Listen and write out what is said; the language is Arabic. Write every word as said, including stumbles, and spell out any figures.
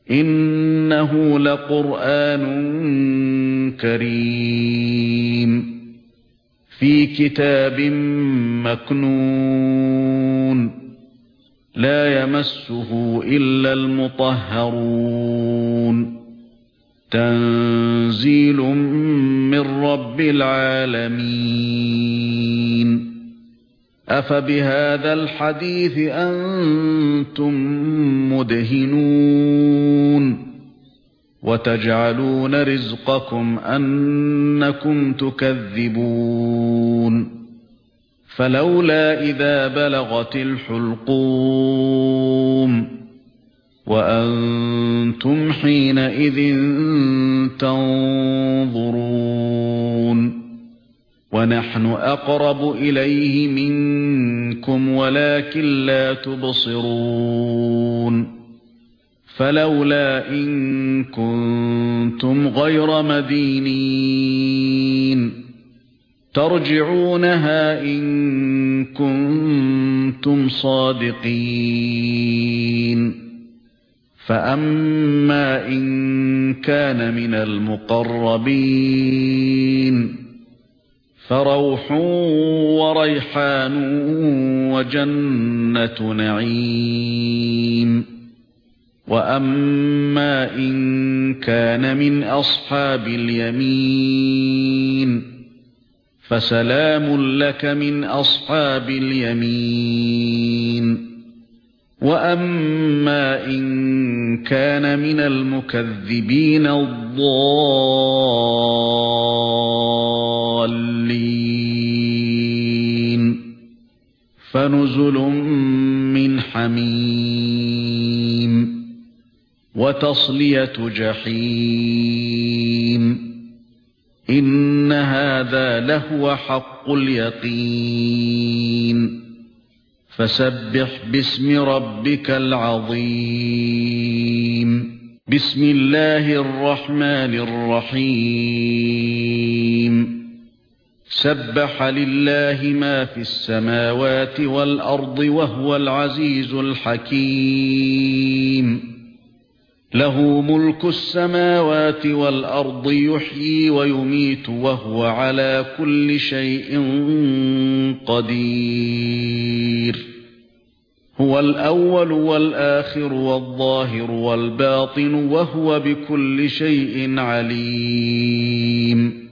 إنه لقرآن كريم في كتاب مكنون لا يمسه إلا المطهرون تنزيل من رب العالمين أفبهذا الحديث أنتم مدهنون وتجعلون رزقكم أنكم تكذبون فلولا إذا بلغت الحلقوم وأنتم حينئذ تنظرون ونحن أقرب إليه منكم ولكن لا تبصرون فلولا إن كنتم غير مدينين ترجعونها إن كنتم صادقين فأما إن كان من المقربين فروح وريحان وجنة نعيم وأما إن كان من أصحاب اليمين فسلام لك من أصحاب اليمين وأما إن كان من المكذبين الضالين فنزل من حميم وتصلية جحيم إن هذا لهو حق اليقين فسبح باسم ربك العظيم بسم الله الرحمن الرحيم سبح لله ما في السماوات والأرض وهو العزيز الحكيم له ملك السماوات والأرض يحيي ويميت وهو على كل شيء قدير هو الأول والآخر والظاهر والباطن وهو بكل شيء عليم